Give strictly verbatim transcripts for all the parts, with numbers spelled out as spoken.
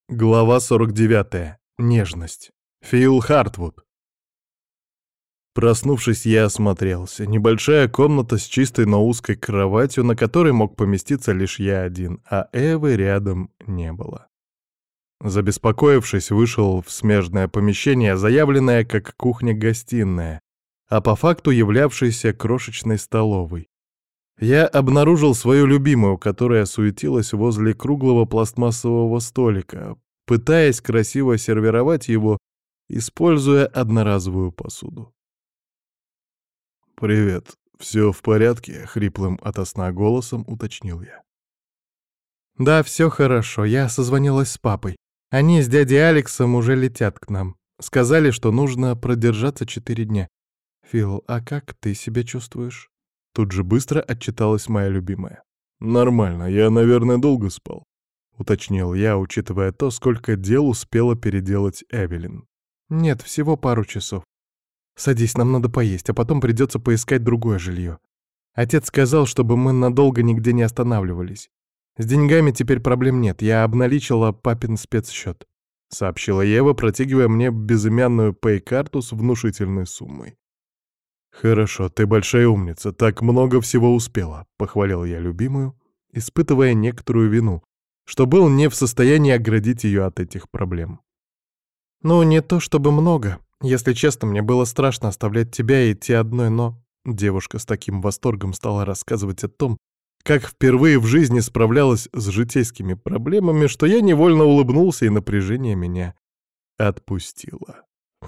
Глава сорок девятая. Нежность. Фил Хартвуд. Проснувшись, я осмотрелся. Небольшая комната с чистой, но узкой кроватью, на которой мог поместиться лишь я один, а Эвы рядом не было. Забеспокоившись, вышел в смежное помещение, заявленное как кухня-гостиная, а по факту являвшейся крошечной столовой. Я обнаружил свою любимую, которая суетилась возле круглого пластмассового столика, пытаясь красиво сервировать его, используя одноразовую посуду. «Привет, все в порядке?» — хриплым ото сна голосом уточнил я. «Да, все хорошо, я созвонилась с папой. Они с дядей Алексом уже летят к нам. Сказали, что нужно продержаться четыре дня. Фил, а как ты себя чувствуешь?» Тут же быстро отчиталась моя любимая. «Нормально, я, наверное, долго спал», — уточнил я, учитывая то, сколько дел успела переделать Эвелин. «Нет, всего пару часов. Садись, нам надо поесть, а потом придется поискать другое жилье. Отец сказал, чтобы мы надолго нигде не останавливались. С деньгами теперь проблем нет, я обналичила папин спецсчет», — сообщила Ева, протягивая мне безымянную пей-карту с внушительной суммой. «Хорошо, ты большая умница, так много всего успела», — похвалил я любимую, испытывая некоторую вину, что был не в состоянии оградить ее от этих проблем. «Ну, не то чтобы много. Если честно, мне было страшно оставлять тебя и идти одной, но...» Девушка с таким восторгом стала рассказывать о том, как впервые в жизни справлялась с житейскими проблемами, что я невольно улыбнулся, и напряжение меня отпустило.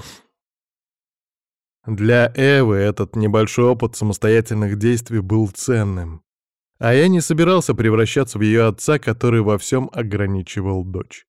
Для Эвы этот небольшой опыт самостоятельных действий был ценным, а я не собирался превращаться в ее отца, который во всем ограничивал дочь.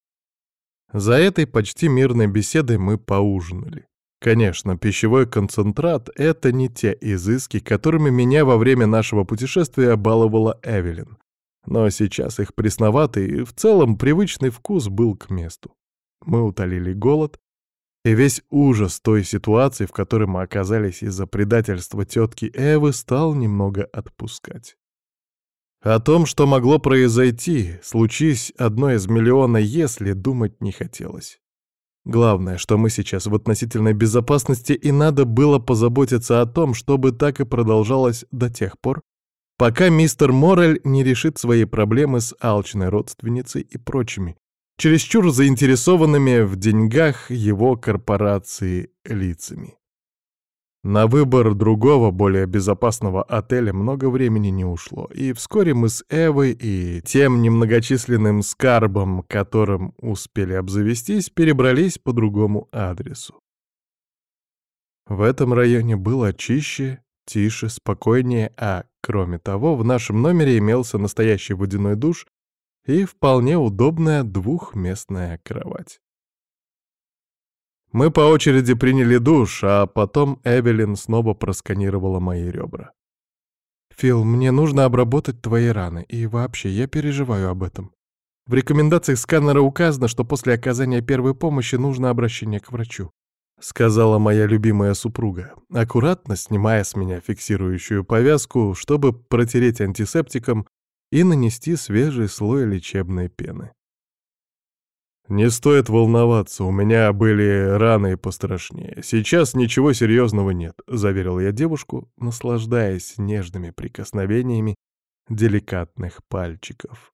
За этой почти мирной беседой мы поужинали. Конечно, пищевой концентрат — это не те изыски, которыми меня во время нашего путешествия баловала Эвелин, но сейчас их пресноватый и в целом привычный вкус был к месту. Мы утолили голод, и весь ужас той ситуации, в которой мы оказались из-за предательства тетки Эвы, стал немного отпускать. О том, что могло произойти, случись одно из миллиона «если», думать не хотелось. Главное, что мы сейчас в относительной безопасности, и надо было позаботиться о том, чтобы так и продолжалось до тех пор, пока мистер Моррель не решит свои проблемы с алчной родственницей и прочими, чересчур заинтересованными в деньгах его корпорации лицами. На выбор другого, более безопасного отеля много времени не ушло, и вскоре мы с Эвой и тем немногочисленным скарбом, которым успели обзавестись, перебрались по другому адресу. В этом районе было чище, тише, спокойнее, а, кроме того, в нашем номере имелся настоящий водяной душ и вполне удобная двухместная кровать. Мы по очереди приняли душ, а потом Эвелин снова просканировала мои ребра. «Фил, мне нужно обработать твои раны, и вообще, я переживаю об этом. В рекомендациях сканера указано, что после оказания первой помощи нужно обращение к врачу», — сказала моя любимая супруга, аккуратно снимая с меня фиксирующую повязку, чтобы протереть антисептиком и нанести свежий слой лечебной пены. «Не стоит волноваться, у меня были раны пострашнее. Сейчас ничего серьезного нет», — заверил я девушку, наслаждаясь нежными прикосновениями деликатных пальчиков.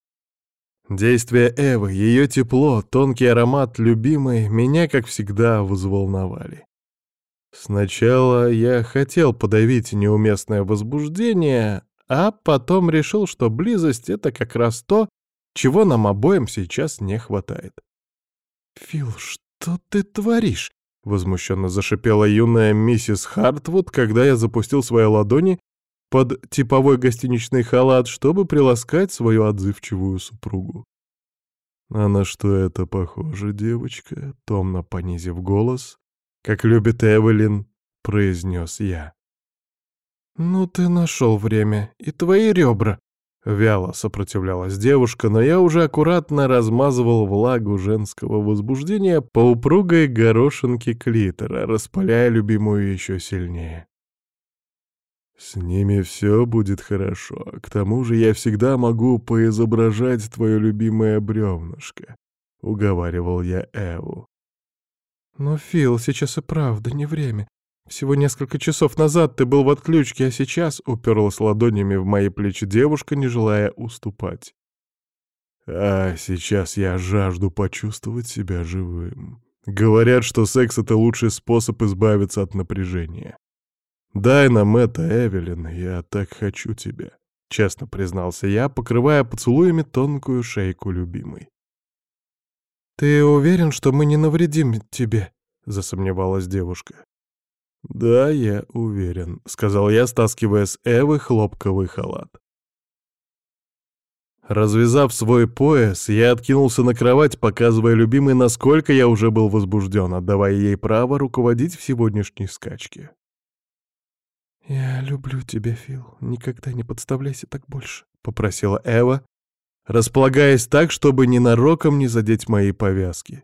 Действие Эвы, ее тепло, тонкий аромат любимой меня, как всегда, взволновали. Сначала я хотел подавить неуместное возбуждение, а потом решил, что близость — это как раз то, чего нам обоим сейчас не хватает. «Фил, что ты творишь?» — возмущенно зашипела юная миссис Хартвуд, когда я запустил свои ладони под типовой гостиничный халат, чтобы приласкать свою отзывчивую супругу. «А на что это похоже, девочка?» — томно понизив голос, как любит Эвелин, произнес я. «Ну ты нашел время, и твои ребра!» Вяло сопротивлялась девушка, но я уже аккуратно размазывал влагу женского возбуждения по упругой горошинке клитора, распаляя любимую еще сильнее. «С ними все будет хорошо. К тому же я всегда могу поизображать твое любимое бревнышко», — уговаривал я Эву. «Но, Фил, сейчас и правда не время. Всего несколько часов назад ты был в отключке, а сейчас...» — уперлась ладонями в мои плечи девушка, не желая уступать. «А сейчас я жажду почувствовать себя живым. Говорят, что секс — это лучший способ избавиться от напряжения. Дай нам это, Эвелин, я так хочу тебя», — честно признался я, покрывая поцелуями тонкую шейку любимой. «Ты уверен, что мы не навредим тебе?» — засомневалась девушка. «Да, я уверен», — сказал я, стаскивая с Эвы хлопковый халат. Развязав свой пояс, я откинулся на кровать, показывая любимой, насколько я уже был возбужден, отдавая ей право руководить в сегодняшней скачке. «Я люблю тебя, Фил. Никогда не подставляйся так больше», — попросила Эва, располагаясь так, чтобы ненароком не задеть мои повязки.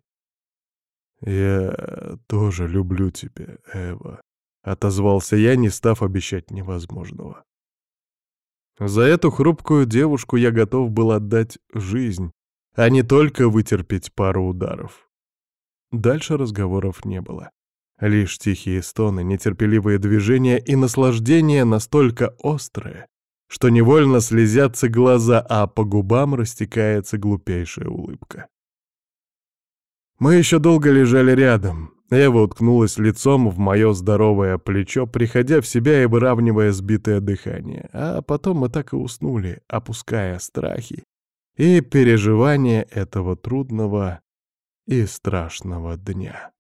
«Я тоже люблю тебя, Эва», — отозвался я, не став обещать невозможного. За эту хрупкую девушку я готов был отдать жизнь, а не только вытерпеть пару ударов. Дальше разговоров не было. Лишь тихие стоны, нетерпеливые движения и наслаждение настолько острое, что невольно слезятся глаза, а по губам растекается глупейшая улыбка. Мы еще долго лежали рядом. Эва уткнулась лицом в мое здоровое плечо, приходя в себя и выравнивая сбитое дыхание, а потом мы так и уснули, опуская страхи и переживания этого трудного и страшного дня.